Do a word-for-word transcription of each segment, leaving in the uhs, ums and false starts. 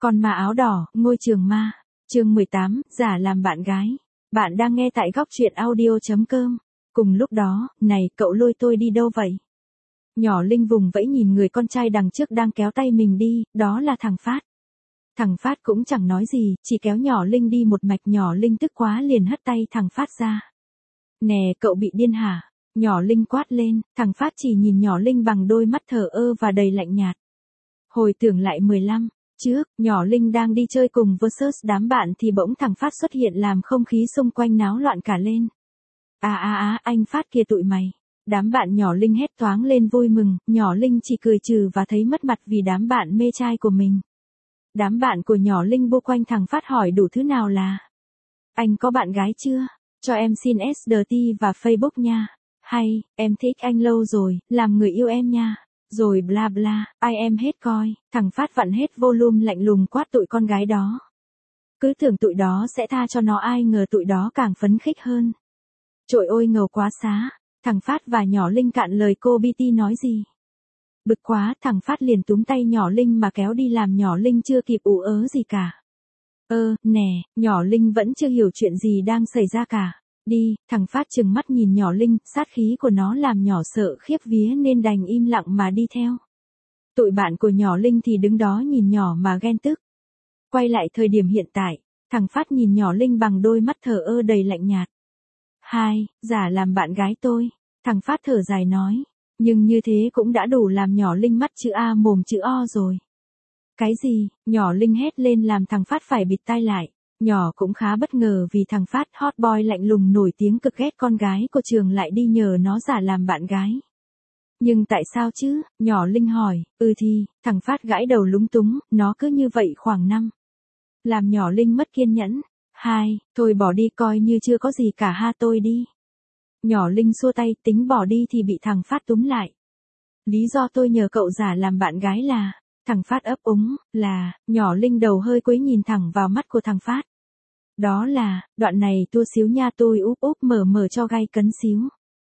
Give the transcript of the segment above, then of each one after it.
Con ma áo đỏ, ngôi trường ma. Chương mười tám, giả làm bạn gái. Bạn đang nghe tại góc truyện audio chấm com. Cùng lúc đó, này, cậu lôi tôi đi đâu vậy? Nhỏ Linh vùng vẫy nhìn người con trai đằng trước đang kéo tay mình đi, đó là thằng Phát. Thằng Phát cũng chẳng nói gì, chỉ kéo nhỏ Linh đi một mạch. Nhỏ Linh tức quá liền hất tay thằng Phát ra. Nè, cậu bị điên hả? Nhỏ Linh quát lên, thằng Phát chỉ nhìn nhỏ Linh bằng đôi mắt thờ ơ và đầy lạnh nhạt. Hồi tưởng lại mười lăm trước, nhỏ Linh đang đi chơi cùng versus đám bạn thì bỗng thằng Phát xuất hiện làm không khí xung quanh náo loạn cả lên. À à à, anh Phát kìa tụi mày. Đám bạn nhỏ Linh hét toáng lên vui mừng, nhỏ Linh chỉ cười trừ và thấy mất mặt vì đám bạn mê trai của mình. Đám bạn của nhỏ Linh bu quanh thằng Phát hỏi đủ thứ nào là: anh có bạn gái chưa? Cho em xin ét đê tê và Facebook nha. Hay, em thích anh lâu rồi, làm người yêu em nha. Rồi bla bla, ai em hết coi. Thằng Phát vặn hết volume lạnh lùng quát tụi con gái đó. Cứ tưởng tụi đó sẽ tha cho nó, ai ngờ tụi đó càng phấn khích hơn. Trội ôi ngầu quá xá. Thằng Phát và nhỏ Linh cạn lời cô bê tê nói gì. Bực quá, thằng Phát liền túm tay nhỏ Linh mà kéo đi làm nhỏ Linh chưa kịp ú ớ gì cả. Ơ, nè, nhỏ Linh vẫn chưa hiểu chuyện gì đang xảy ra cả. Đi, thằng Phát trừng mắt nhìn nhỏ Linh, sát khí của nó làm nhỏ sợ khiếp vía nên đành im lặng mà đi theo. Tụi bạn của nhỏ Linh thì đứng đó nhìn nhỏ mà ghen tức. Quay lại thời điểm hiện tại, thằng Phát nhìn nhỏ Linh bằng đôi mắt thờ ơ đầy lạnh nhạt. Hai, giả làm bạn gái tôi. Thằng Phát thở dài nói, nhưng như thế cũng đã đủ làm nhỏ Linh mắt chữ A mồm chữ O rồi. Cái gì? Nhỏ Linh hét lên làm thằng Phát phải bịt tai lại. Nhỏ cũng khá bất ngờ vì thằng Phát hot boy lạnh lùng nổi tiếng cực ghét con gái của trường lại đi nhờ nó giả làm bạn gái. Nhưng tại sao chứ? Nhỏ Linh hỏi. Ừ thì, thằng Phát gãi đầu lúng túng, nó cứ như vậy khoảng năm. Làm nhỏ Linh mất kiên nhẫn. Hai, thôi bỏ đi coi như chưa có gì cả ha, tôi đi. Nhỏ Linh xua tay tính bỏ đi thì bị thằng Phát túm lại. Lý do tôi nhờ cậu giả làm bạn gái là... Thằng Phát ấp úng, là, nhỏ Linh đầu hơi quấy nhìn thẳng vào mắt của thằng Phát. Đó là, đoạn này tua xíu nha, tôi úp úp mở mở cho gai cấn xíu.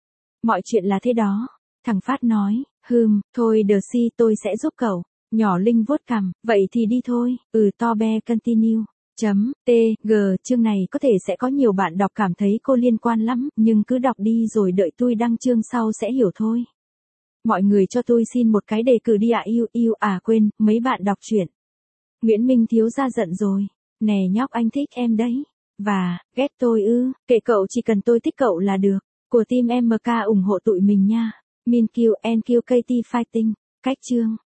Mọi chuyện là thế đó. Thằng Phát nói, hừm, thôi đờ si tôi sẽ giúp cậu. Nhỏ Linh vuốt cằm, vậy thì đi thôi, ừ to be continue. Chấm, t, g, chương này có thể sẽ có nhiều bạn đọc cảm thấy cô liên quan lắm, nhưng cứ đọc đi rồi đợi tôi đăng chương sau sẽ hiểu thôi. Mọi người cho tôi xin một cái đề cử đi ạ. Yêu yêu à quên, mấy bạn đọc truyện. Nguyễn Minh Thiếu ra giận rồi. Nè nhóc, anh thích em đấy. Và, ghét tôi ư, kệ cậu, chỉ cần tôi thích cậu là được. Của team em ca ủng hộ tụi mình nha. Min Q and Q K T Fighting. Cách chương.